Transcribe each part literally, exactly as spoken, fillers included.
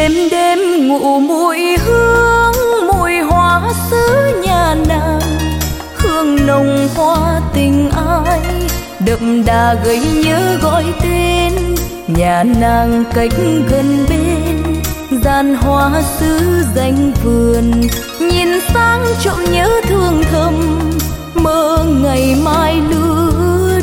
Đêm đêm ngủ mùi hương, mùi hoa xứ nhà nàng, hương nồng hoa tình ai đậm đà gợi nhớ gọi tên. Nhà nàng cách gần bên, gian hoa xứ danh vườn, nhìn sang trộm nhớ thương thầm, mơ ngày mai lứa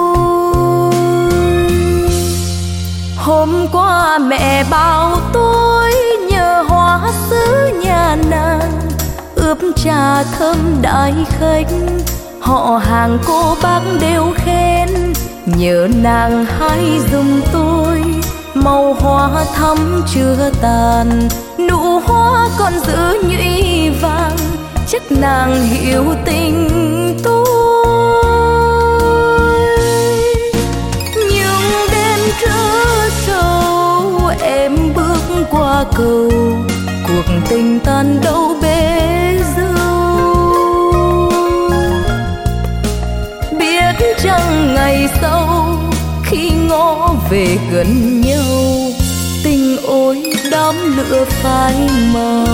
đôi. Hôm qua mẹ bảo tôi nhờ hoa xứ nhà nàng, ướp trà thơm đãi khách, họ hàng cô bác đều khen. Nhớ nàng hãy giùm tôi màu hoa thắm chưa tàn, nụ hoa còn giữ nhụy vàng, chắc nàng hiểu tình tôi. Nhưng đêm trớ trâu em bước qua cầu, cuộc tình tan đâu bể dâu. Biết chăng ngày sau khi ngõ về gần nhau, tình ôi đám lửa phai màu.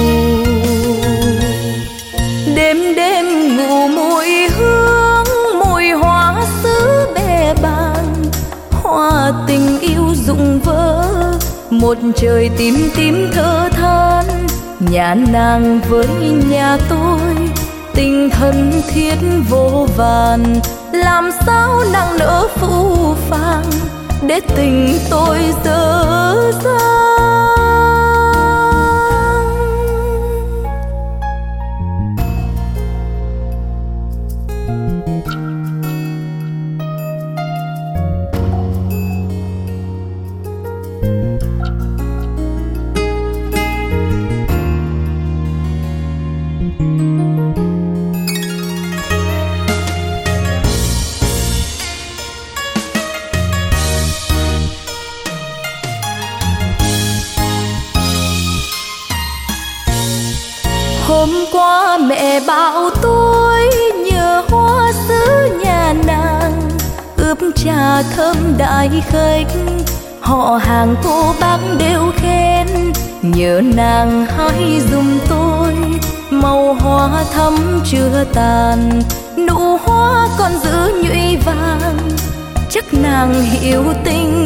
Đêm đêm ngủ mùi hương, mùi hoa xứ bè bàng, hoa tình yêu rụng vỡ, một trời tím tím thở than. Nhà nàng với nhà tôi tình thân thiết vô vàn, làm sao nàng nỡ phũ phàng để tình tôi dở dang. Hôm qua mẹ bảo tôi nhờ hoa xứ nhà nàng, ướp trà thơm đãi khách, họ hàng cô bác đều khen. Nhớ nàng hãy giùm tôi màu hoa thắm chưa tàn, nụ hoa còn giữ nhụy vàng, chắc nàng hiểu tình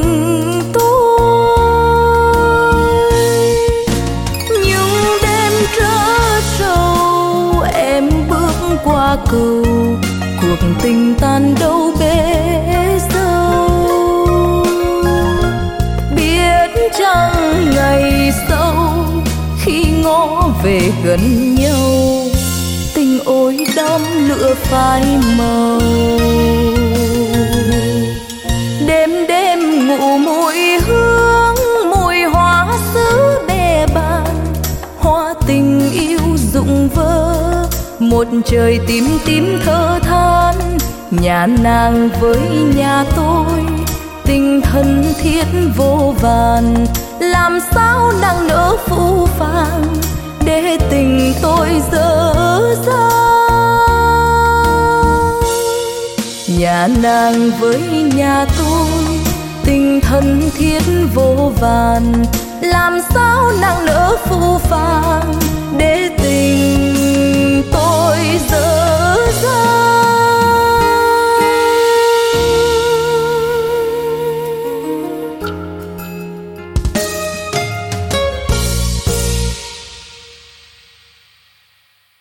tôi. Nhưng đêm trớ trâu em bước qua cầu, cuộc tình tan đâu bể dâu. Biết chăng ngày sau khi ngõ về gần nhau, tình ôi đám lửa phai màu. Đêm đêm ngủ mùi hương, mùi hoa xứ bè bàng, hoa tình yêu rụng vỡ, một trời tím tím thở than. Nhà nàng với nhà tôi tình thân thiết vô vàn, làm sao nàng nỡ phũ phàng để tình tôi dở dang. Nhà nàng với nhà tôi tình thân thiết vô vàn, làm sao nàng nỡ